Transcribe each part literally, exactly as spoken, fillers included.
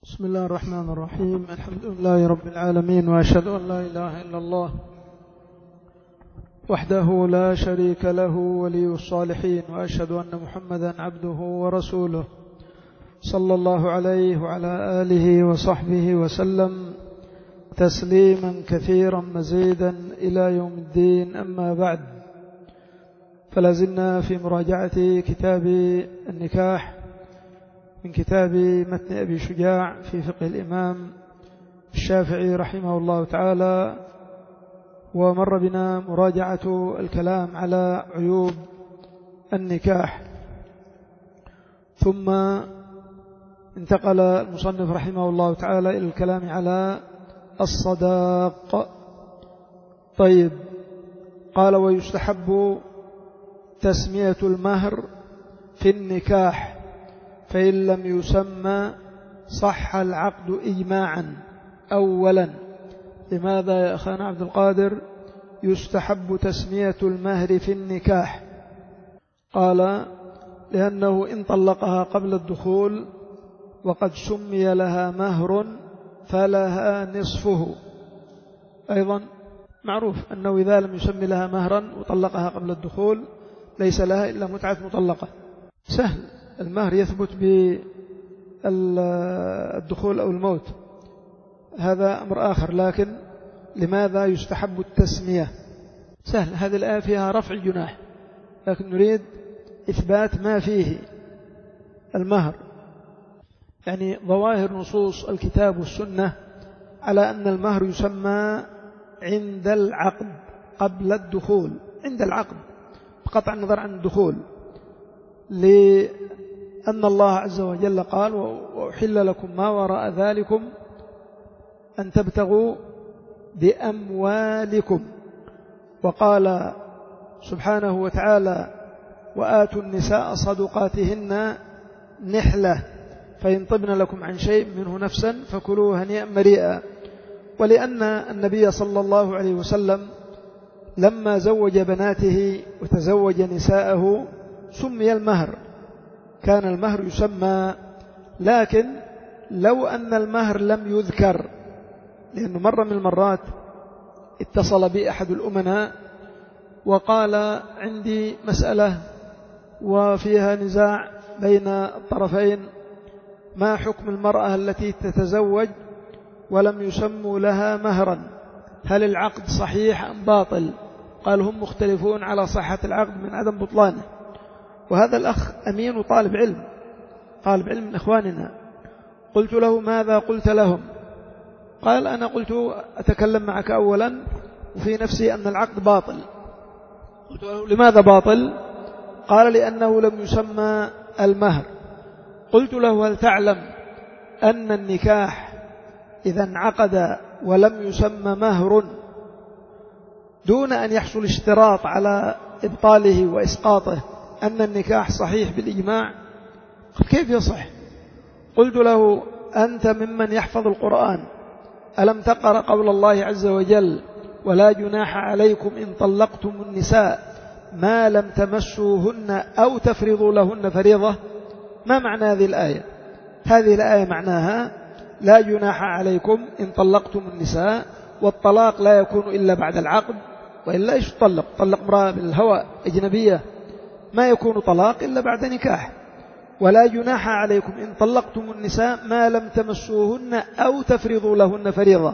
بسم الله الرحمن الرحيم. الحمد لله رب العالمين، وأشهد أن لا إله إلا الله وحده لا شريك له ولي الصالحين، وأشهد أن محمدا عبده ورسوله صلى الله عليه وعلى آله وصحبه وسلم تسليما كثيرا مزيدا إلى يوم الدين. أما بعد، فلازلنا في مراجعة كتاب النكاح من كتاب متن أبي شجاع في فقه الإمام الشافعي رحمه الله تعالى، ومر بنا مراجعة الكلام على عيوب النكاح، ثم انتقل المصنف رحمه الله تعالى إلى الكلام على الصداق. طيب، قال: ويستحب تسمية المهر في النكاح، فإن لم يسمى صح العقد إجماعا. أولا، لماذا يا أخانا عبد القادر يستحب تسمية المهر في النكاح؟ قال: لأنه إن طلقها قبل الدخول وقد سمي لها مهر فلها نصفه. أيضا معروف أنه إذا لم يسمي لها مهرا وطلقها قبل الدخول ليس لها إلا متعة مطلقة. سهل، المهر يثبت بالدخول أو الموت، هذا أمر آخر. لكن لماذا يستحب التسمية؟ سهل، هذه الآية فيها رفع جناح، لكن نريد إثبات ما فيه المهر، يعني ظواهر نصوص الكتاب والسنة على أن المهر يسمى عند العقد قبل الدخول، عند العقد بقطع النظر عن الدخول، لأن الله عز وجل قال: وأحل لكم ما وراء ذلكم أن تبتغوا بأموالكم. وقال سبحانه وتعالى: وآتوا النساء صدقاتهن نحلة فإن طبن لكم عن شيء منه نفسا فكلوه هنيئا مريئا. ولأن النبي صلى الله عليه وسلم لما زوج بناته وتزوج نساءه سمي المهر، كان المهر يسمى. لكن لو أن المهر لم يذكر، لأنه مرة من المرات اتصل بي أحد الأمناء وقال: عندي مسألة وفيها نزاع بين الطرفين، ما حكم المرأة التي تتزوج ولم يسموا لها مهرا؟ هل العقد صحيح أم باطل؟ قال: هم مختلفون على صحة العقد من عدم بطلانه. وهذا الأخ أمين وطالب علم، طالب علم من إخواننا. قلت له: ماذا قلت لهم؟ قال: أنا قلت أتكلم معك أولا وفي نفسي أن العقد باطل. قلت له: لماذا باطل؟ قال: لأنه لم يسمى المهر. قلت له: هل تعلم أن النكاح إذا انعقد ولم يسمى مهر دون أن يحصل اشتراط على إبطاله وإسقاطه أن النكاح صحيح بالإجماع؟ كيف يصح؟ قلت له: أنت ممن يحفظ القرآن، ألم تقرأ قول الله عز وجل: ولا جناح عليكم إن طلقتم النساء ما لم تمسوهن أو تفرضوا لهن فريضة؟ ما معنى هذه الآية؟ هذه الآية معناها لا جناح عليكم إن طلقتم النساء، والطلاق لا يكون إلا بعد العقد، وإلا إيش تطلق؟ طلق امرأة بالهوى أجنبية، ما يكون طلاق إلا بعد نكاح. ولا جناح عليكم إن طلقتم النساء ما لم تمسوهن أو تفرضوا لهن فريضة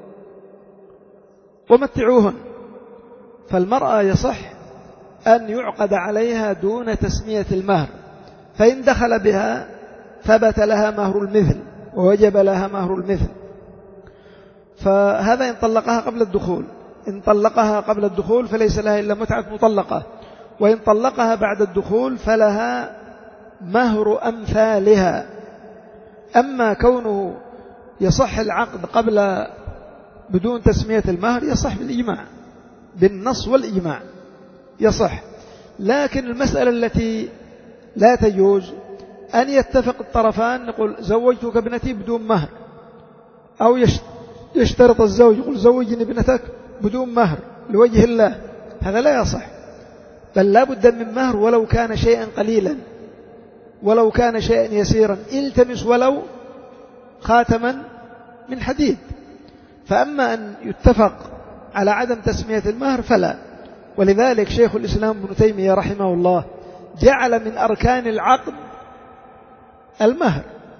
ومتعوهن. فالمرأة يصح أن يعقد عليها دون تسمية المهر، فإن دخل بها ثبت لها مهر المثل ووجب لها مهر المثل. فهذا إن طلقها قبل الدخول. إن طلقها قبل الدخول فليس لها إلا متعة مطلقة، وإن طلقها بعد الدخول فلها مهر أمثالها. أما كونه يصح العقد قبل بدون تسمية المهر يصح بالإجماع، بالنص والإجماع يصح. لكن المسألة التي لا تجوز أن يتفق الطرفان، نقول زوجتك ابنتي بدون مهر، أو يشترط الزوج يقول زوجني ابنتك بدون مهر لوجه الله، هذا لا يصح. بل لا بد من مهر ولو كان شيئا قليلا، ولو كان شيئا يسيرا، التمس ولو خاتما من حديد. فأما أن يتفق على عدم تسمية المهر فلا. ولذلك شيخ الإسلام ابن تيمية رحمه الله جعل من أركان العقد المهر،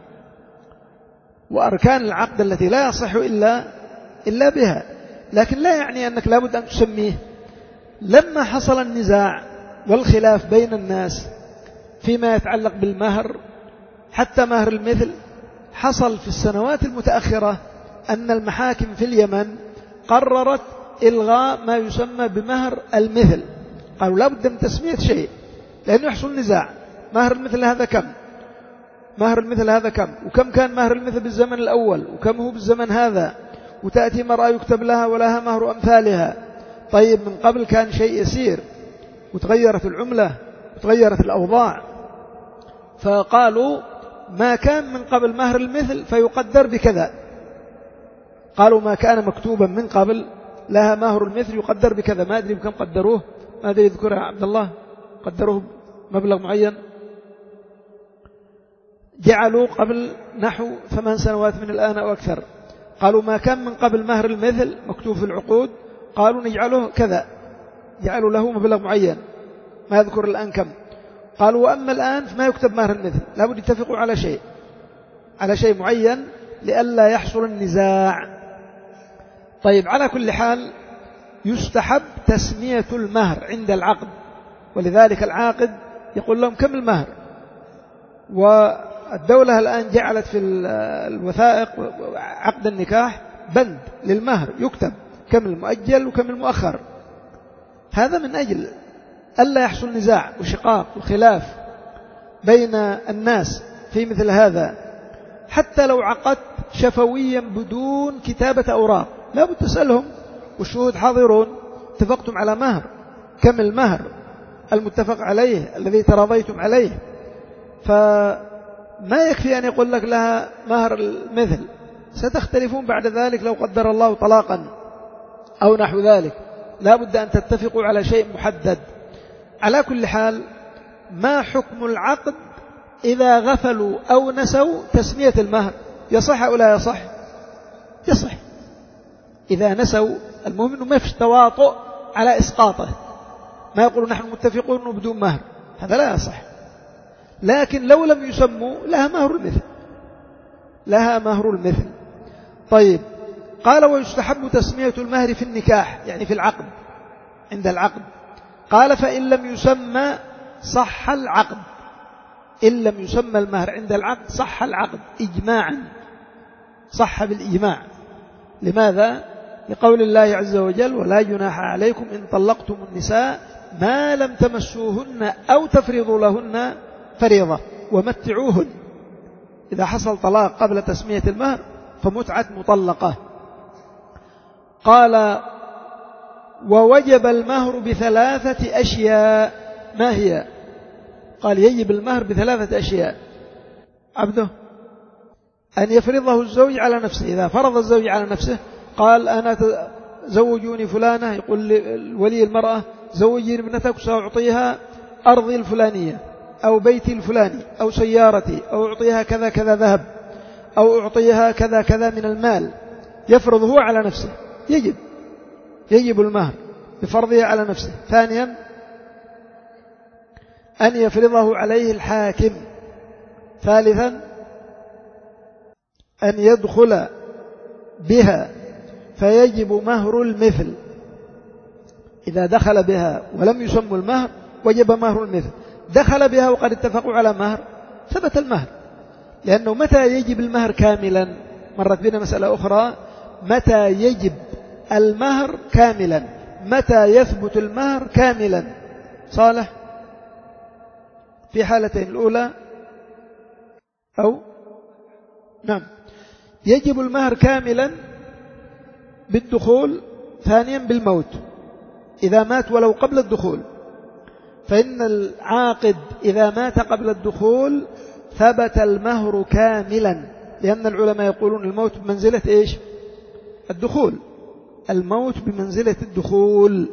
وأركان العقد التي لا يصح إلا إلا بها، لكن لا يعني أنك لابد أن تسميه. لما حصل النزاع والخلاف بين الناس فيما يتعلق بالمهر حتى مهر المثل، حصل في السنوات المتأخرة أن المحاكم في اليمن قررت إلغاء ما يسمى بمهر المثل. قالوا لا بد من تسمية شيء لأنه يحصل نزاع، مهر المثل هذا كم، مهر المثل هذا كم، وكم كان مهر المثل بالزمن الأول وكم هو بالزمن هذا، وتأتي مرأة يكتب لها ولها مهر أمثالها. طيب من قبل كان شيء يسير وتغيرت العملة وتغيرت الأوضاع، فقالوا ما كان من قبل مهر المثل فيقدر بكذا. قالوا ما كان مكتوبا من قبل لها مهر المثل يقدر بكذا. ما أدري بكم قدروه، ما أدري يذكر يا عبد الله، قدروه مبلغ معين، جعلوا قبل نحو ثمان سنوات من الآن أو أكثر. قالوا ما كان من قبل مهر المثل مكتوب في العقود قالوا نجعله كذا، جعلوا له مبلغ معين ما يذكر الآن كم. قالوا وأما الآن فما يكتب مهر المثل، لابد يتفقوا على شيء على شيء معين لئلا يحصل النزاع. طيب على كل حال يستحب تسمية المهر عند العقد، ولذلك العاقد يقول لهم كم المهر. والدولة الآن جعلت في الوثائق عقد النكاح بند للمهر يكتب كم المؤجل وكم المؤخر. هذا من أجل ألا يحصل نزاع وشقاق وخلاف بين الناس في مثل هذا. حتى لو عقدت شفويا بدون كتابة أوراق لابد تسألهم والشهود حاضرون، اتفقتم على مهر، كم المهر المتفق عليه الذي تراضيتم عليه. فما يكفي أن يقول لك لها مهر المثل، ستختلفون بعد ذلك لو قدر الله طلاقا أو نحو ذلك. لا بد أن تتفقوا على شيء محدد. على كل حال ما حكم العقد إذا غفلوا أو نسوا تسمية المهر؟ يصح أو لا يصح؟ يصح إذا نسوا. المهم أنه ما فيش تواطؤ على إسقاطه، ما يقولوا نحن متفقون بدون مهر، هذا لا يصح. لكن لو لم يسموا لها مهر المثل، لها مهر المثل. طيب قال ويستحب تسمية المهر في النكاح يعني في العقد عند العقد. قال فإن لم يسمى صح العقد، إن لم يسمى المهر عند العقد صح العقد إجماعا، صح بالإجماع. لماذا؟ لقول الله عز وجل ولا جناح عليكم إن طلقتم النساء ما لم تمسوهن أو تفرضوا لهن فريضة ومتعوهن. إذا حصل طلاق قبل تسمية المهر فمتعة مطلقة. قال ووجب المهر بثلاثة أشياء. ما هي؟ قال يجب المهر بثلاثة أشياء. عبده أن يفرضه الزوج على نفسه. إذا فرض الزوج على نفسه قال أنا زوجوني فلانة، يقول ولي المرأة زوجي ابنتك سأعطيها أرضي الفلانية أو بيتي الفلاني أو سيارتي أو أعطيها كذا كذا ذهب أو أعطيها كذا كذا من المال. يفرض هو على نفسه، يجب يجب المهر بفرضه على نفسه. ثانيا أن يفرضه عليه الحاكم. ثالثا أن يدخل بها فيجب مهر المثل. إذا دخل بها ولم يسموا المهر وجب مهر المثل. دخل بها وقد اتفقوا على مهر ثبت المهر. لأنه متى يجب المهر كاملا؟ مرت بنا مسألة أخرى، متى يجب المهر كاملا، متى يثبت المهر كاملا؟ صالح في حالتين، الأولى أو نعم يجب المهر كاملا بالدخول، ثانيا بالموت. إذا مات ولو قبل الدخول، فإن العاقد إذا مات قبل الدخول ثبت المهر كاملا، لأن العلماء يقولون الموت بمنزلة إيش؟ الدخول. الموت بمنزلة الدخول.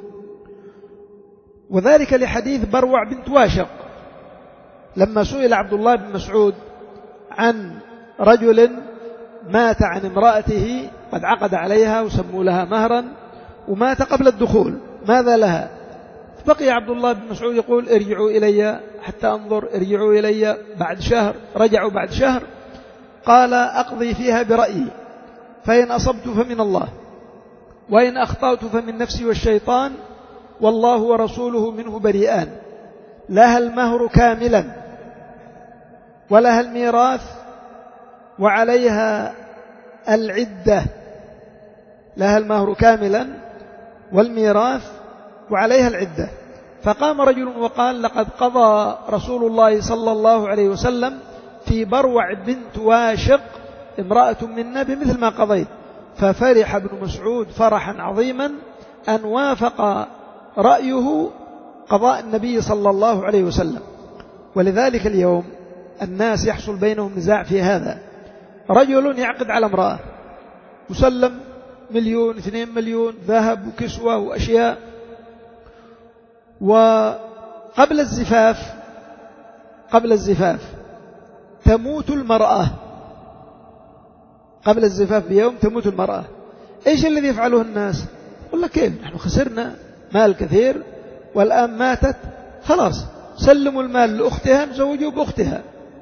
وذلك لحديث بروع بنت واشق لما سئل عبد الله بن مسعود عن رجل مات عن امرأته قد عقد عليها وسموا لها مهرا ومات قبل الدخول، ماذا لها؟ بقي عبد الله بن مسعود يقول ارجعوا إلي حتى أنظر، ارجعوا إلي بعد شهر. رجعوا بعد شهر، قال أقضي فيها برأيي، فإن أصبت فمن الله، وإن أخطأت فمن نفسي والشيطان، والله ورسوله منه بريئان. لها المهر كاملا ولها الميراث وعليها العدة. لها المهر كاملا والميراث وعليها العدة. فقام رجل وقال لقد قضى رسول الله صلى الله عليه وسلم في بروع بنت واشق امرأة منا بمثل ما قضيت. ففرح ابن مسعود فرحا عظيما أن وافق رأيه قضاء النبي صلى الله عليه وسلم. ولذلك اليوم الناس يحصل بينهم نزاع في هذا. رجل يعقد على امرأة مسلم مليون اثنين مليون ذهب وكسوة وأشياء، وقبل الزفاف قبل الزفاف تموت المرأة. قبل الزفاف بيوم تموت المرأة. إيش الذي يفعله الناس؟ يقول لك كيف نحن خسرنا مال كثير والآن ماتت، خلاص سلموا المال لأختها نزوجوا بأختها،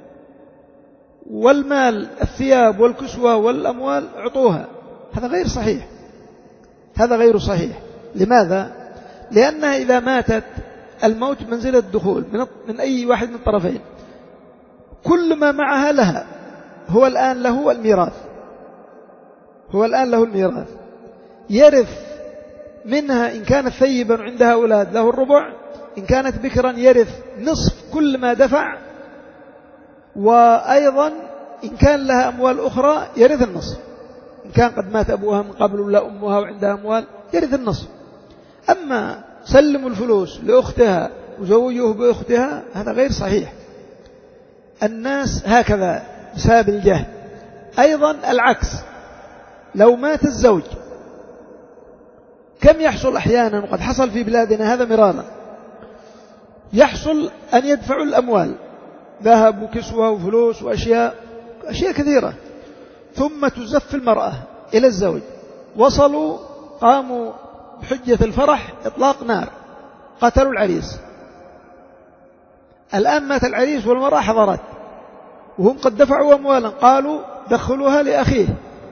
والمال الثياب والكسوة والأموال عطوها. هذا غير صحيح، هذا غير صحيح. لماذا؟ لأنها إذا ماتت الموت منزلة الدخول من أي واحد من الطرفين، كل ما معها لها. هو الآن له الميراث، هو الآن له الميراث، يرث منها إن كانت ثيبا عندها أولاد له الربع، إن كانت بكرا يرث نصف كل ما دفع، وأيضا إن كان لها أموال أخرى يرث النصف. إن كان قد مات أبوها من قبل ولا أمها وعندها أموال يرث النصف. أما سلموا الفلوس لأختها وزوجوه بأختها هذا غير صحيح. الناس هكذا بسبب الجهل. أيضا العكس، لو مات الزوج كم يحصل أحيانا، وقد حصل في بلادنا هذا مرارا، يحصل أن يدفعوا الأموال ذهب وكسوة وفلوس وأشياء أشياء كثيرة، ثم تزف المرأة إلى الزوج. وصلوا قاموا بحجة الفرح إطلاق نار، قتلوا العريس. الآن مات العريس والمرأة حضرت وهم قد دفعوا أموالا، قالوا دخلوها لأخيه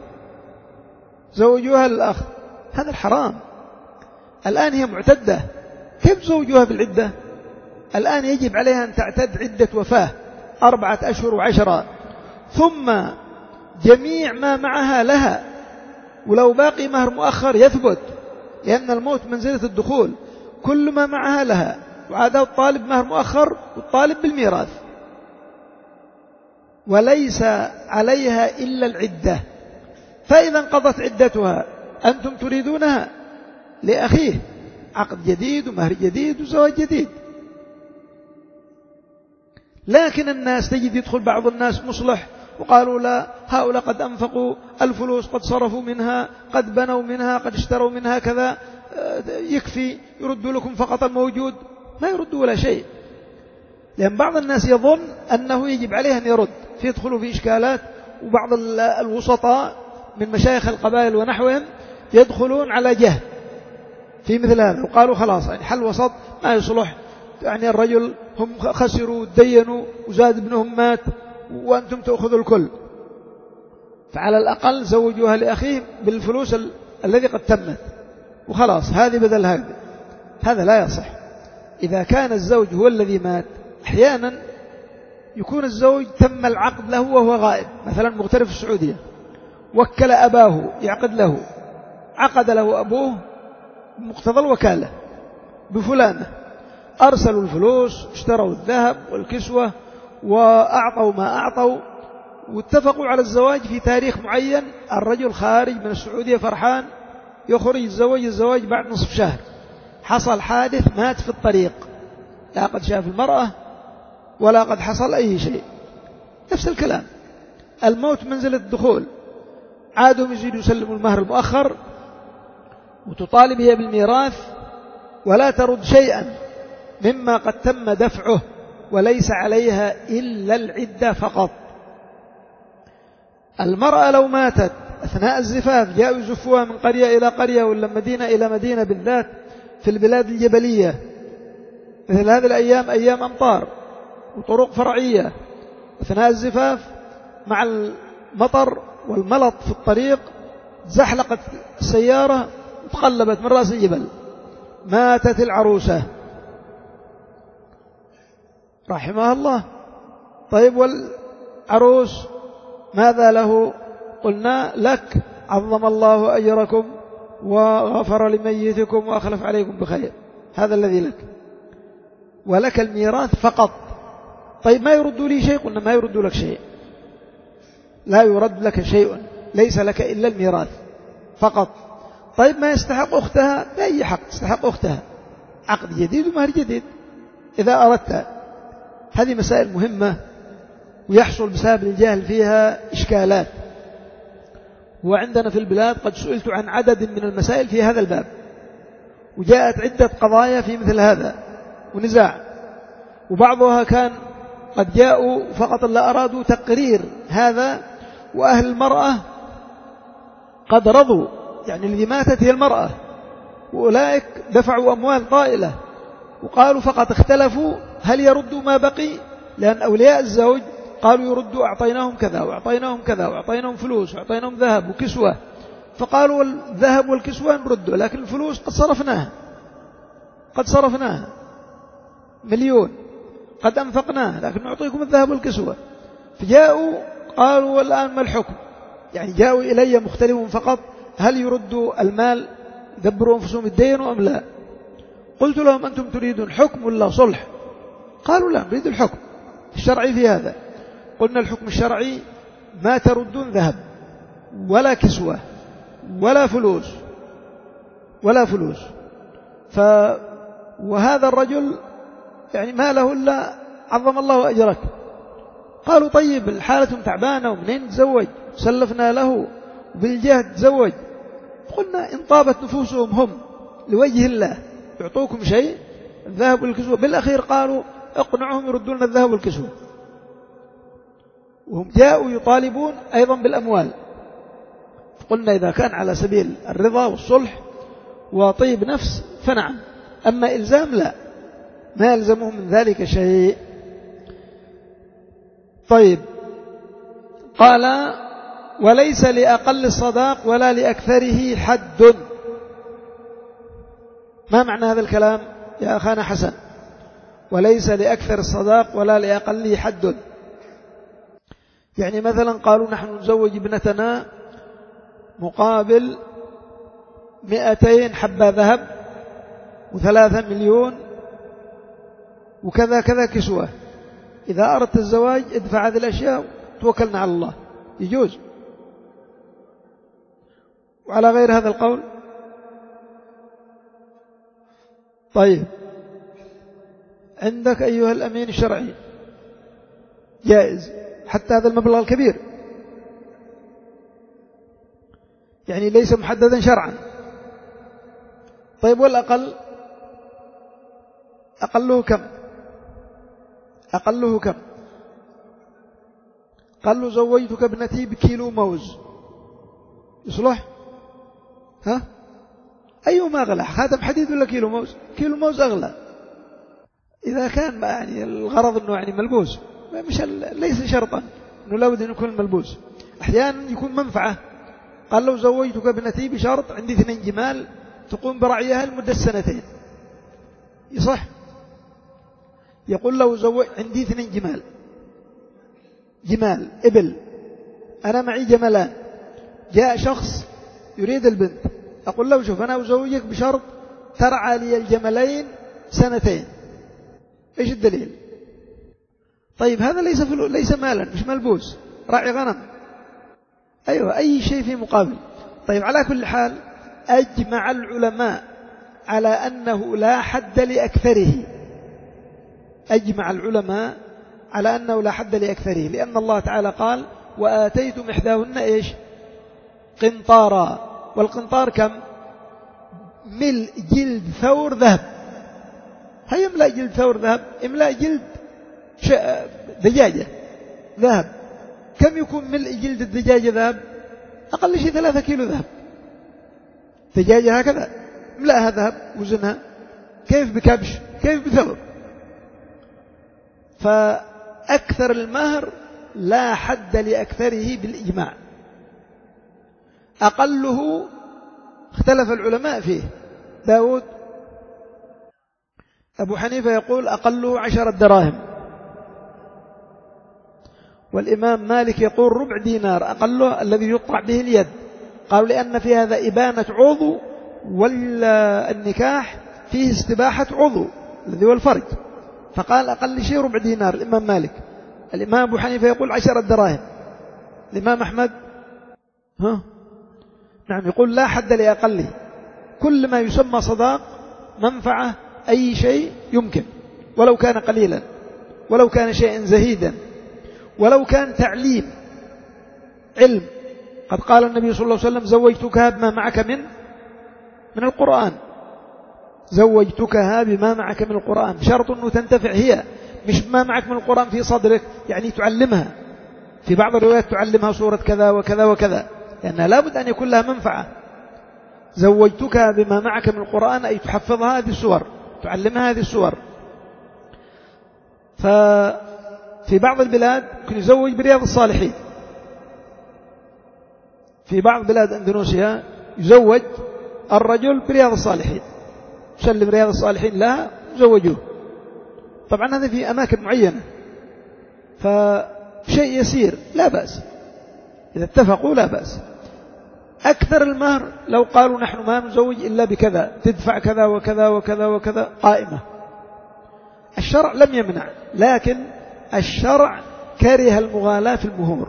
زوجوها للأخ. هذا الحرام. الآن هي معتدة، كيف زوجوها بالعدة؟ الآن يجب عليها أن تعتد عدة وفاة أربعة أشهر وعشرة، ثم جميع ما معها لها، ولو باقي مهر مؤخر يثبت، لأن الموت منزلة الدخول. كل ما معها لها، وعاده الطالب مهر مؤخر والطالب بالميراث، وليس عليها إلا العدة. فإذا انقضت عدتها أنتم تريدونها لأخيه، عقد جديد ومهر جديد وزواج جديد. لكن الناس تجد يدخل بعض الناس مصلح وقالوا لا، هؤلاء قد أنفقوا الفلوس، قد صرفوا منها، قد بنوا منها، قد اشتروا منها كذا، يكفي يردوا لكم فقط الموجود. ما يردوا ولا شيء، لأن بعض الناس يظن أنه يجب عليه أن يرد، فيدخلوا في إشكالات. وبعض الوسطاء من مشايخ القبائل ونحوهم يدخلون على جهل في مثل هذا، وقالوا خلاص يعني حل وسط ما يصلح، يعني الرجل هم خسروا ودينوا وزاد ابنهم مات وأنتم تأخذوا الكل، فعلى الأقل زوجوها لأخيه بالفلوس ال... الذي قد تمت وخلاص، هذه بدل هذه. هذا لا يصح. إذا كان الزوج هو الذي مات، أحيانا يكون الزوج تم العقد له وهو غائب، مثلا مغترب في السعودية، وكل أباه يعقد له، عقد له أبوه مقتضى الوكالة بفلانة، أرسلوا الفلوس، اشتروا الذهب والكسوة وأعطوا ما أعطوا، واتفقوا على الزواج في تاريخ معين. الرجل خارج من السعودية فرحان، يخرج يتزوج الزواج بعد نصف شهر، حصل حادث مات في الطريق، لا قد شاف المرأة ولا قد حصل أي شيء. نفس الكلام، الموت منزل الدخول، عادوا يزيدوا يسلموا المهر المؤخر وتطالب هي بالميراث ولا ترد شيئا مما قد تم دفعه، وليس عليها إلا العدة فقط. المرأة لو ماتت أثناء الزفاف جاءوا يزفوها من قرية إلى قرية ولا مدينة إلى مدينة، بالذات في البلاد الجبلية مثل هذه الأيام، أيام أمطار وطرق فرعية، أثناء الزفاف مع المطر والملط في الطريق زحلقت السيارة وتقلبت من رأس الجبل، ماتت العروسة رحمها الله. طيب والعروس ماذا له؟ قلنا لك عظم الله أجركم وغفر لميتكم وأخلف عليكم بخير، هذا الذي لك، ولك الميراث فقط. طيب ما يرد لي شيء؟ قلنا ما يرد لك شيء، لا يرد لك شيء، ليس لك إلا الميراث فقط. طيب ما يستحق أختها؟ بأي حق تستحق أختها؟ عقد جديد ومهر جديد إذا أردت. هذه مسائل مهمة ويحصل بسبب الجهل فيها إشكالات، وعندنا في البلاد قد سئلت عن عدد من المسائل في هذا الباب، وجاءت عدة قضايا في مثل هذا ونزاع، وبعضها كان قد جاءوا فقط لا أرادوا تقرير هذا، وأهل المرأة قد رضوا، يعني الذي ماتت هي المرأة، وأولئك دفعوا أموال طائلة، وقالوا فقط اختلفوا هل يردوا ما بقي، لأن أولياء الزوج قالوا يردوا أعطيناهم كذا وأعطيناهم كذا وأعطيناهم فلوس وأعطيناهم ذهب وكسوة، فقالوا الذهب والكسوة نردوا، لكن الفلوس قد صرفناها قد صرفناها مليون قد أنفقناها، لكن نعطيكم الذهب والكسوة. فجاءوا قالوا والآن ما الحكم؟ يعني جاءوا إلي مختلفون فقط هل يردوا المال يدبروا أنفسهم الدين أم لا؟ قلت لهم أنتم تريدون حكم ولا صلح؟ قالوا لا نريد الحكم الشرعي في هذا. قلنا الحكم الشرعي ما تردون ذهب ولا كسوة ولا فلوس ولا فلوس ف وهذا الرجل يعني ما له إلا عظم الله أجرك. قالوا طيب الحالة تعبانة ومنين تزوج؟ سلفنا له وبالجهد تزوج. قلنا إن طابت نفوسهم هم لوجه الله يعطوكم شيء الذهب والكسوة. بالأخير قالوا اقنعهم يردون الذهب والكسوة، وهم جاءوا يطالبون أيضا بالأموال. قلنا إذا كان على سبيل الرضا والصلح وطيب نفس فنعم، أما إلزام لا، ما يلزمهم من ذلك شيء. طيب قال وليس لأقل الصداق ولا لأكثره حد. ما معنى هذا الكلام يا أخانا حسن؟ وليس لأكثر الصداق ولا لأقله حد. يعني مثلا قالوا نحن نزوج ابنتنا مقابل مئتين حبة ذهب وثلاثة مليون وكذا كذا كسوة، إذا أردت الزواج ادفع هذه الأشياء توكلنا على الله، يجوز؟ وعلى غير هذا القول طيب عندك أيها الأمين الشرعي جائز حتى هذا المبلغ الكبير، يعني ليس محددا شرعا. طيب والأقل أقله كم؟ أقله كم؟ قال له زوجتك ابنتي بكيلو موز، يصلح؟ ها؟ أيهما أغلى، خاتم حديد ولا كيلو موز؟ كيلو موز أغلى إذا كان يعني الغرض أنه يعني ملبوس، مش ليس شرطا أنه لابد أن يكون ملبوس، أحيانا يكون منفعة. قال له زوجتك ابنتي بشرط عندي اثنين جمال تقوم برعيها لمدة سنتين، يصح؟ يقول له زوج عندي اثنين جمال جمال إبل، أنا معي جملان، جاء شخص يريد البنت، أقول له شوف أنا أزوجك بشرط ترعى لي الجملين سنتين، إيش الدليل؟ طيب هذا ليس فلو ليس مالا، مش ملبوس، راعي غنم، أيوة أي شيء في مقابل. طيب على كل حال أجمع العلماء على أنه لا حد لأكثره، أجمع العلماء على أنه لا حد لأكثره، لأن الله تعالى قال وآتيتم إحداهن إيش؟ قنطارا، والقنطار كم؟ ملء جلد ثور ذهب. هل يملأ جلد ثور ذهب؟ املأ جلد دجاجة ذهب، كم يكون ملء جلد الدجاجة ذهب؟ أقل شيء ثلاثة كيلو ذهب. دجاجة هكذا ملأها ذهب وزنها، كيف بكبش، كيف بثور؟ فأكثر المهر لا حد لأكثره بالإجماع، أقله اختلف العلماء فيه. داود أبو حنيفة يقول أقله عشرة دراهم، والإمام مالك يقول ربع دينار أقله الذي يقطع به اليد. قالوا لأن في هذا إبانة عضو، والنكاح فيه استباحة عضو الذي هو الفرج، فقال أقل شيء ربع دينار الإمام مالك. الإمام أبو حنيفة يقول عشرة دراهم. الإمام أحمد ها نعم يقول لا حد لأقله، كل ما يسمى صداق منفعة أي شيء يمكن، ولو كان قليلا، ولو كان شيئا زهيدا، ولو كان تعليم علم. قد قال النبي صلى الله عليه وسلم زوجتكها بما معك من من القرآن، زوجتكها بما معك من القرآن، شرط أنه تنتفع هي، مش بما معك من القرآن في صدرك، يعني تعلمها. في بعض الروايات تعلمها سورة كذا وكذا وكذا، لأنها لابد أن يكون لها منفعة. زوجتكها بما معك من القرآن أي تحفظها هذه السور، تعلمها هذه السور. ففي بعض البلاد يمكن يزوج برياض الصالحين، في بعض بلاد أندونيسيا يزوج الرجل برياض الصالحين، يسلم رياض الصالحين لها يزوجوه. طبعا هذا في أماكن معينة، فشيء يسير لا بأس، إذا اتفقوا لا بأس. أكثر المهر لو قالوا نحن ما نزوج إلا بكذا، تدفع كذا وكذا وكذا وكذا قائمة، الشرع لم يمنع، لكن الشرع كره المغالاة في المهور.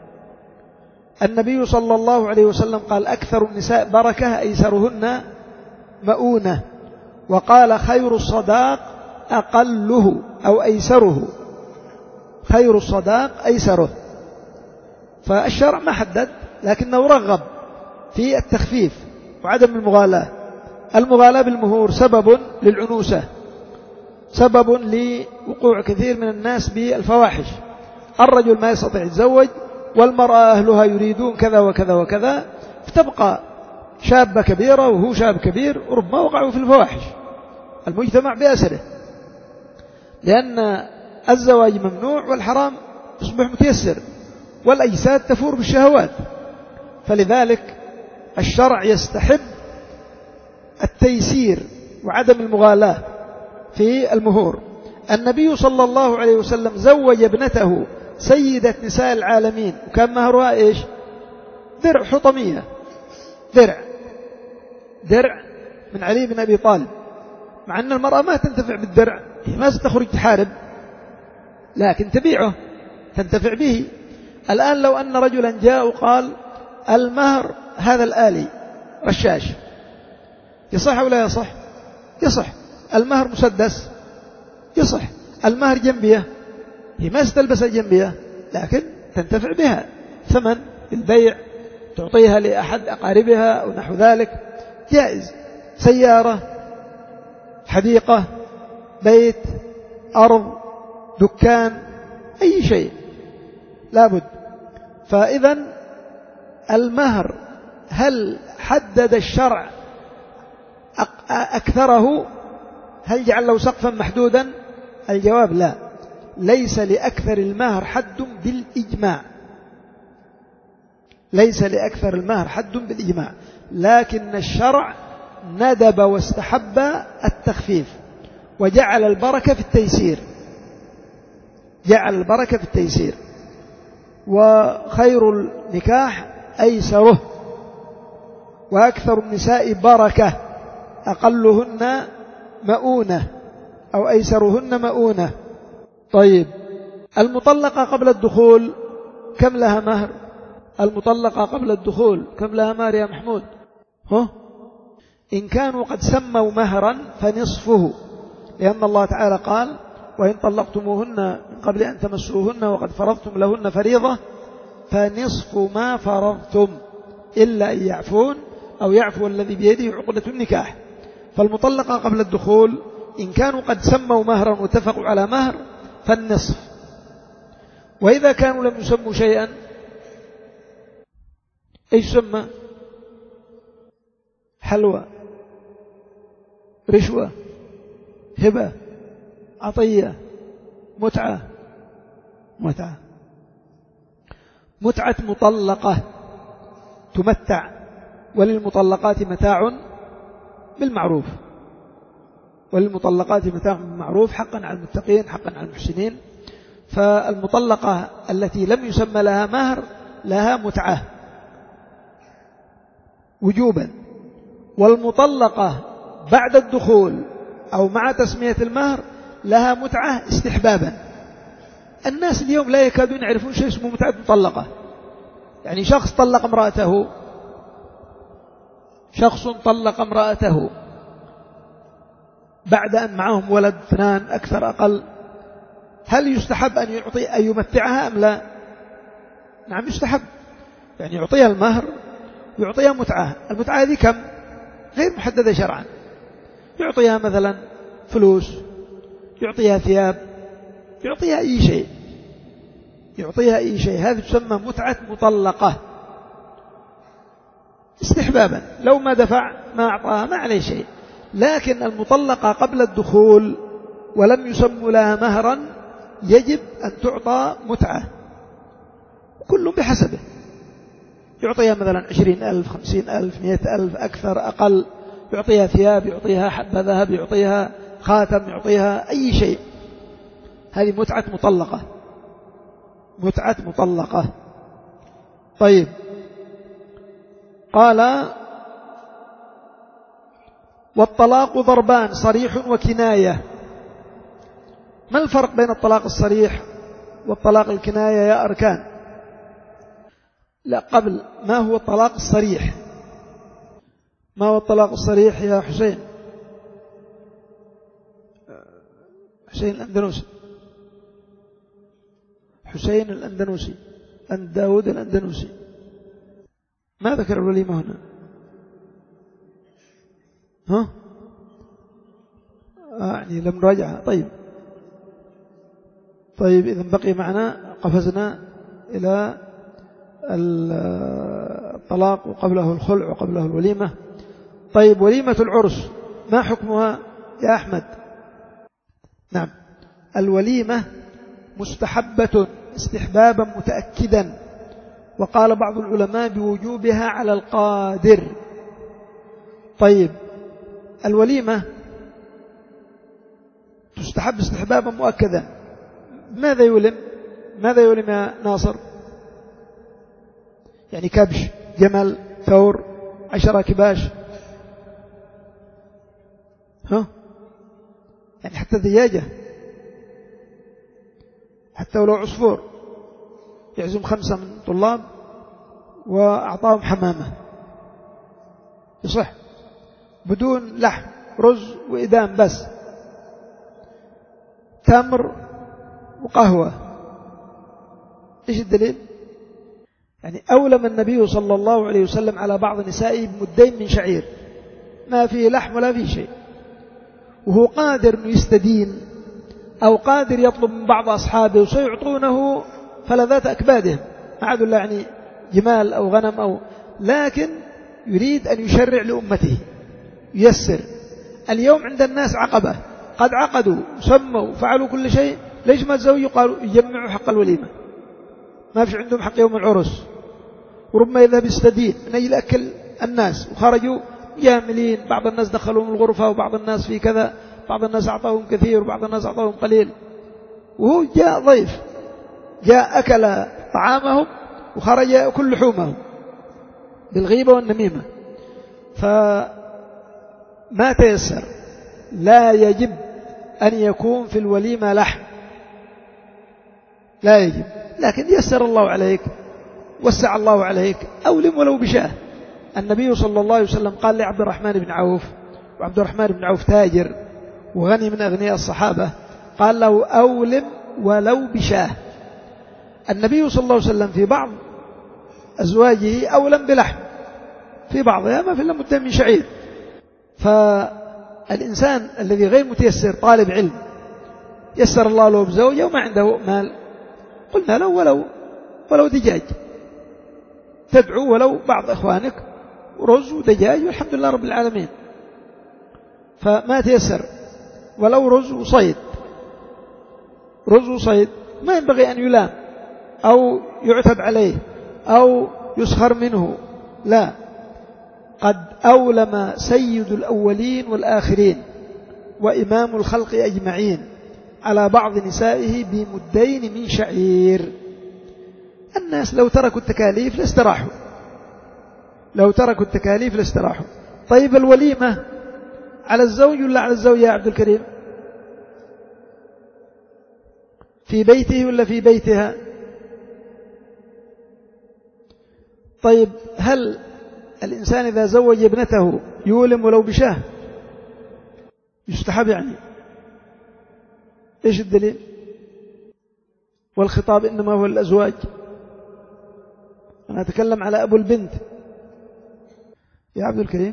النبي صلى الله عليه وسلم قال أكثر النساء بركة أيسرهن مؤونة، وقال خير الصداق أقله أو أيسره، خير الصداق أيسره. فالشرع ما حدد، لكنه رغب في التخفيف وعدم المغالاة. المغالاة بالمهور سبب للعنوسة، سبب لوقوع كثير من الناس بالفواحش. الرجل ما يستطيع يتزوج، والمرأة أهلها يريدون كذا وكذا وكذا، فتبقى شابة كبيرة وهو شاب كبير، وربما وقعوا في الفواحش. المجتمع بأسره، لأن الزواج ممنوع والحرام يصبح متيسر، والأجساد تفور بالشهوات. فلذلك الشرع يستحب التيسير وعدم المغالاة في المهور. النبي صلى الله عليه وسلم زوج ابنته سيدة نساء العالمين، وكان مهرها إيش؟ درع حطمية، درع درع من علي بن أبي طالب، مع أن المرأة ما تنتفع بالدرع، هي ما ستخرج تحارب، لكن تبيعه تنتفع به. الآن لو أن رجلا جاء وقال المهر هذا الآلي رشاش، يصح أو لا يصح؟ يصح. المهر مسدس، يصح. المهر جنبية، هي ما ستلبس الجنبية لكن تنتفع بها، ثمن البيع، تعطيها لأحد أقاربها أو نحو ذلك، جائز. سيارة، حديقة، بيت، أرض، دكان، أي شيء لابد. فإذا المهر هل حدد الشرع أكثره؟ هل جعل له سقفا محدودا؟ الجواب لا، ليس لأكثر المهر حد بالإجماع، ليس لأكثر المهر حد بالإجماع، لكن الشرع ندب واستحب التخفيف، وجعل البركة في التيسير، جعل البركة في التيسير. وخير النكاح أيسره، وأكثر النساء بركة أقلهن مؤونة أو أيسرهن مؤونة. طيب، المطلقة قبل الدخول كم لها مهر؟ المطلقة قبل الدخول كم لها مهر يا محمود؟ ها؟ إن كانوا قد سموا مهرا فنصفه، لأن الله تعالى قال وإن طلقتموهن من قبل أن تمسوهن وقد فرضتم لهن فريضة فنصف ما فرضتم إلا أن يعفون أو يعفو الذي بيده عقدة النكاح. فالمطلقة قبل الدخول إن كانوا قد سموا مهرا واتفقوا على مهر فالنصف، وإذا كانوا لم يسموا شيئا إيش سمى؟ حلوى، رشوة، هبة، عطية، متعة. متعة متعة مطلقة تمتع، وللمطلقات متاع بالمعروف، وللمطلقات متاع بالمعروف حقا على المتقين حقا على المحسنين. فالمطلقة التي لم يسمى لها مهر لها متعة وجوبا، والمطلقة بعد الدخول أو مع تسمية المهر لها متعة استحبابا. الناس اليوم لا يكادون يعرفون شيء اسمه متعة مطلقة. يعني شخص طلق امرأته شخص طلق امرأته بعد أن معهم ولد اثنان أكثر أقل، هل يستحب أن يعطي أن يمتعها أم لا؟ نعم يستحب، يعني يعطيها المهر ويعطيها متعة. المتعة هذه كم؟ غير محددة شرعا، يعطيها مثلا فلوس، يعطيها ثياب، يعطيها أي شيء، يعطيها أي شيء. هذه تسمى متعة مطلقة استحبابا، لو ما دفع ما أعطاها ما عليه شيء. لكن المطلقة قبل الدخول ولم يسمى لها مهرا يجب أن تعطى متعة، كل بحسبه. يعطيها مثلا عشرين ألف، خمسين ألف، مئة ألف، أكثر أقل، يعطيها ثياب، يعطيها حبة ذهب، يعطيها خاتم، يعطيها أي شيء. هذه متعة مطلقة، متعة مطلقة. طيب، قال والطلاق ضربان صريح وكناية. ما الفرق بين الطلاق الصريح والطلاق الكناية يا أركان؟ لا، قبل، ما هو الطلاق الصريح؟ ما هو الطلاق الصريح يا حسين؟ حسين الأندنوسي، حسين الأندنوسي، أن داود الأندنوسي، ما ذكر الوليمة هنا؟ ها؟ آه يعني لم نراجعها. طيب طيب إذن بقي معنا، قفزنا إلى الطلاق وقبله الخلع وقبله الوليمة. طيب، وليمة العرس ما حكمها يا أحمد؟ نعم، الوليمة مستحبة استحبابا متأكدا، وقال بعض العلماء بوجوبها على القادر. طيب، الوليمة تستحب استحبابا مؤكدا. ماذا يولم؟ ماذا يولم يا ناصر؟ يعني كبش، جمل، ثور، عشرة كباش، ها؟ يعني حتى دجاجة، حتى ولو عصفور، يعزم خمسة من طلاب وأعطاهم حمامة يصح، بدون لحم، رز وإدام بس، تمر وقهوة. إيش الدليل؟ يعني أولم النبي صلى الله عليه وسلم على بعض نسائه بمدين من شعير ما فيه لحم ولا فيه شيء، وهو قادر أنه يستدين أو قادر يطلب من بعض أصحابه وسيعطونه فلذات أكبادهم، ما عاد الله يعني جمال أو غنم أو، لكن يريد أن يشرع لأمته، ييسر. اليوم عند الناس عقبة، قد عقدوا سموا فعلوا كل شيء، ليش ما تزوجوا؟ قالوا يجمعوا حق الوليمة، ما فيش عندهم حق يوم العرس، وربما يذهب يستدين من أجل أكل الناس، وخرجوا جاملين، بعض الناس دخلوهم الغرفة وبعض الناس في كذا، بعض الناس أعطاهم كثير وبعض الناس أعطاهم قليل، وهو جاء ضيف، جاء أكل طعامهم وخرج يأكل لحومهم بالغيبة والنميمة، فما تيسر. لا يجب أن يكون في الوليمة لحم، لا يجب، لكن يسر الله عليك، وسع الله عليك، أولم ولو بشاه. النبي صلى الله عليه وسلم قال لعبد الرحمن بن عوف، وعبد الرحمن بن عوف تاجر وغني من أغنياء الصحابة، قال له أولم ولو بشاه. النبي صلى الله عليه وسلم في بعض أزواجه أولم بلحم، في بعضها ما في إلا مدة من شعير. فالإنسان الذي غير متيسر طالب علم يسر الله له بزوجه وما عنده مال، قلنا له ولو ولو دجاج، تدعو ولو بعض إخوانك رز ودجاج والحمد لله رب العالمين. فما تيسر، ولو رز وصيد، رز وصيد ما ينبغي أن يلام أو يعتب عليه أو يسخر منه، لا، قد أولم سيد الأولين والآخرين وإمام الخلق أجمعين على بعض نسائه بمدين من شعير. الناس لو تركوا التكاليف لاستراحوا، لو تركوا التكاليف لاستراحوا. طيب الوليمة على الزوج ولا على الزوجة يا عبد الكريم؟ في بيته ولا في بيتها؟ طيب هل الإنسان إذا زوج ابنته يولم ولو بشاه؟ يستحب يعني؟ إيش الدليل؟ والخطاب إنما هو الأزواج، أنا أتكلم على أبو البنت. يا عبد الكريم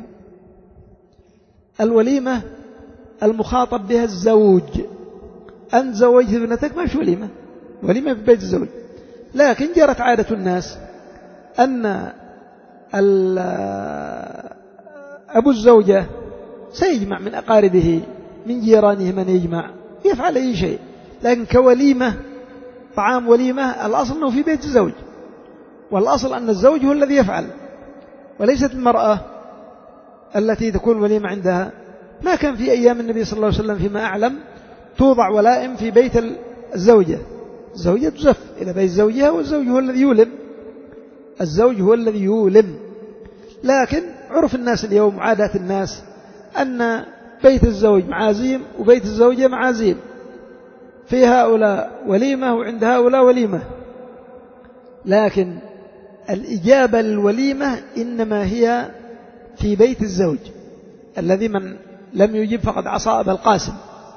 الوليمة المخاطب بها الزوج، أنت زوجت ابنتك ما في وليمة، وليمة في بيت الزوج. لكن جرت عادة الناس أن أبو الزوجة سيجمع من أقاربه من جيرانه من يجمع، يفعل أي شيء، لكن كوليمة طعام وليمة الأصل أنه في بيت الزوج، والأصل أن الزوج هو الذي يفعل وليست المرأة التي تكون وليمة عندها. ما كان في أيام النبي صلى الله عليه وسلم فيما أعلم توضع ولائم في بيت الزوجة، الزوجة تزف إلى بيت زوجها والزوج هو الذي يولم، الزوج هو الذي يولم. لكن عرف الناس اليوم وعادات الناس أن بيت الزوج معازيم وبيت الزوجة معازيم، في هؤلاء وليمة وعند هؤلاء وليمة. لكن الإجابة للوليمة إنما هي في بيت الزوج، الذي من لم يجب فقد عصى أبا القاسم،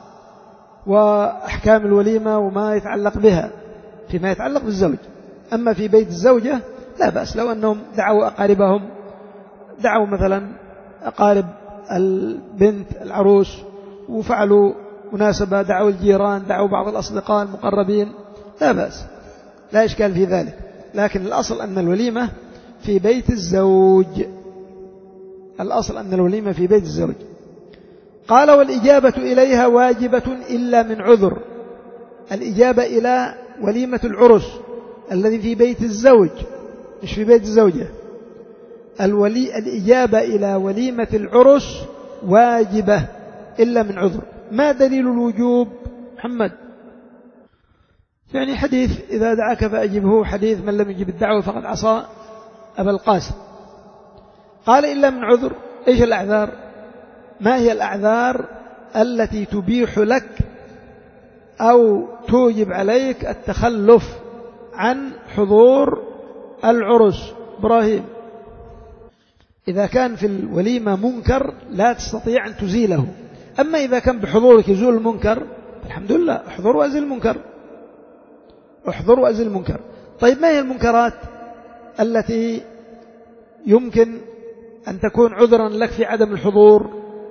وأحكام الوليمة وما يتعلق بها فيما يتعلق بالزوج. أما في بيت الزوجة لا بأس، لو أنهم دعوا أقاربهم، دعوا مثلا أقارب البنت العروس وفعلوا مناسبة، دعوا الجيران، دعوا بعض الأصدقاء المقربين، لا بأس، لا إشكال في ذلك. لكن الأصل أن الوليمة في بيت الزوج، الأصل أن الوليمة في بيت الزوج. قال والإجابة إليها واجبة إلا من عذر. الإجابة إلى وليمة العرس الذي في بيت الزوج مش في بيت الزوجة، الولي الإجابة إلى وليمة العرس واجبة إلا من عذر. ما دليل الوجوب محمد؟ يعني حديث إذا دعاك فأجبه، حديث من لم يجب الدعوة فقد عصى أبا القاسم. قال إلا من عذر. إيش الأعذار؟ ما هي الأعذار التي تبيح لك أو توجب عليك التخلف عن حضور العرس؟ إبراهيم، إذا كان في الوليمة منكر لا تستطيع أن تزيله، أما إذا كان بحضورك يزول المنكر الحمد لله، احضر وأزل المنكر، احضر وأزل المنكر. طيب ما هي المنكرات التي يمكن أن تكون عذرا لك في عدم الحضور؟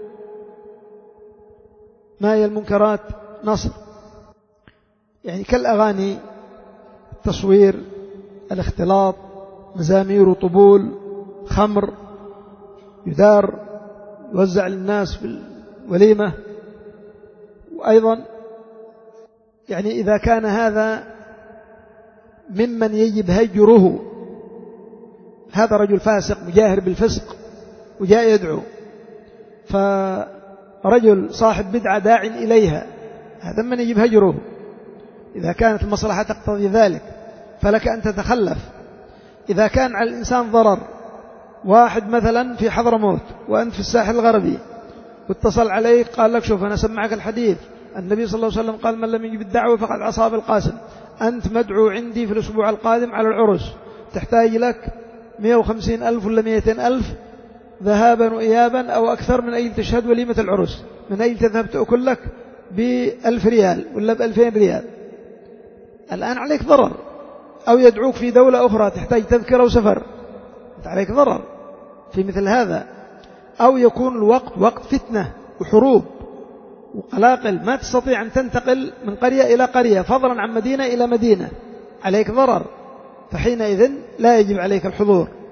ما هي المنكرات؟ نصر، يعني كالأغاني، التصوير، الاختلاط، مزامير وطبول، خمر يدار يوزع للناس في الوليمة. وأيضا يعني إذا كان هذا ممن يجب هجره، هذا رجل فاسق مجاهر بالفسق وجاء يدعو، فرجل صاحب بدعة داع إليها، هذا من يجب هجره إذا كانت المصلحة تقتضي ذلك، فلك أن تتخلف. إذا كان على الإنسان ضرر، واحد مثلا في حضرموت وأنت في الساحل الغربي واتصل عليك قال لك شوف أنا سمعك الحديث، النبي صلى الله عليه وسلم قال من لم يجب الدعوة فقد عصى أبا القاسم، أنت مدعو عندي في الأسبوع القادم على العرس، تحتاج لك مئة وخمسين ألف ولا مئتين ألف ذهابا وإيابا أو أكثر من أجل تشهد وليمة العرس، من أجل تذهب تأكل لك بألف ريال ولا بألفين ريال، الآن عليك ضرر. أو يدعوك في دولة أخرى تحتاج تذكرة وسفر، أنت عليك ضرر في مثل هذا. أو يكون الوقت وقت فتنة وحروب وقلاقل، ما تستطيع أن تنتقل من قرية إلى قرية، فضلا عن مدينة إلى مدينة، عليك ضرر، فحينئذ لا يجب عليك الحضور.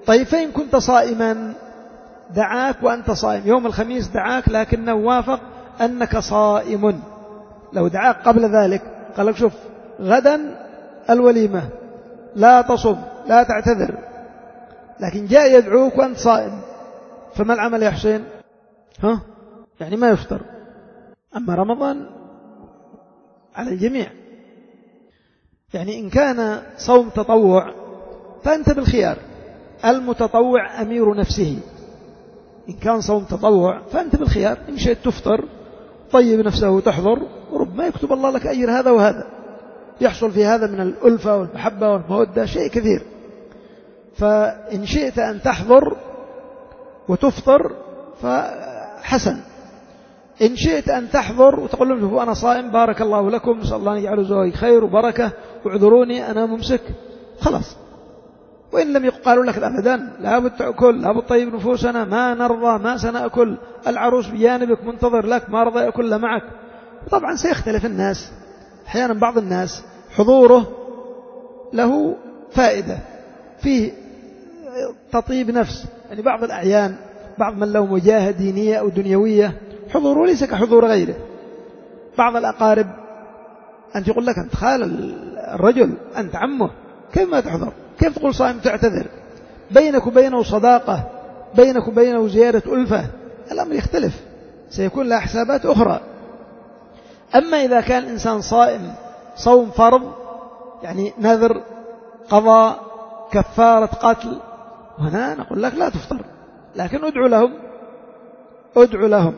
طيب فإن كنت صائما دعاك وأنت صائم، يوم الخميس دعاك لكنه وافق أنك صائم، لو دعاك قبل ذلك قال لك شوف غدا الوليمة لا تصم لا تعتذر، لكن جاء يدعوك وأنت صائم، فما العمل يا حسين؟ ها؟ يعني ما يفطر. أما رمضان على الجميع، يعني إن كان صوم تطوع فأنت بالخيار، المتطوع أمير نفسه، إن كان صوم تطوع فأنت بالخيار، إن شئت تفطر طيب نفسه وتحضر، وربما يكتب الله لك أجر هذا وهذا، يحصل في هذا من الألفة والمحبة والمودة شيء كثير. فإن شئت أن تحضر وتفطر فحسن، إن شئت أن تحضر وتقول لهم شوفوا أنا صائم بارك الله لكم نسأل الله أن يجعل زواجي خير وبركة واعذروني أنا ممسك، خلاص. وإن لم يقالوا لك أبدا لابد تأكل، لابد طيب نفوسنا ما نرضى ما سنأكل، العروس بجانبك منتظر لك ما رضى يأكل معك. طبعا سيختلف الناس، أحيانا بعض الناس حضوره له فائدة فيه تطيب نفس، يعني بعض الأعيان بعض من له وجاهة دينية أو دنيوية حضوره ليس كحضور غيره. بعض الأقارب أنت يقول لك أنت خال الرجل أنت عمه كيف ما تحضر، كيف تقول صائم تعتذر، بينك وبينه صداقة، بينك وبينه زيادة ألفة، الأمر يختلف، سيكون له حسابات أخرى. أما إذا كان إنسان صائم صوم فرض يعني نذر قضاء كفارة قتل، هنا نقول لك لا تفطر، لكن ادعو لهم ادعو لهم.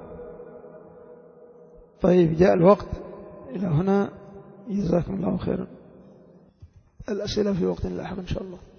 طيب جاء الوقت إلى هنا، جزاكم الله خيرا. الأسئلة في وقت لاحق إن شاء الله.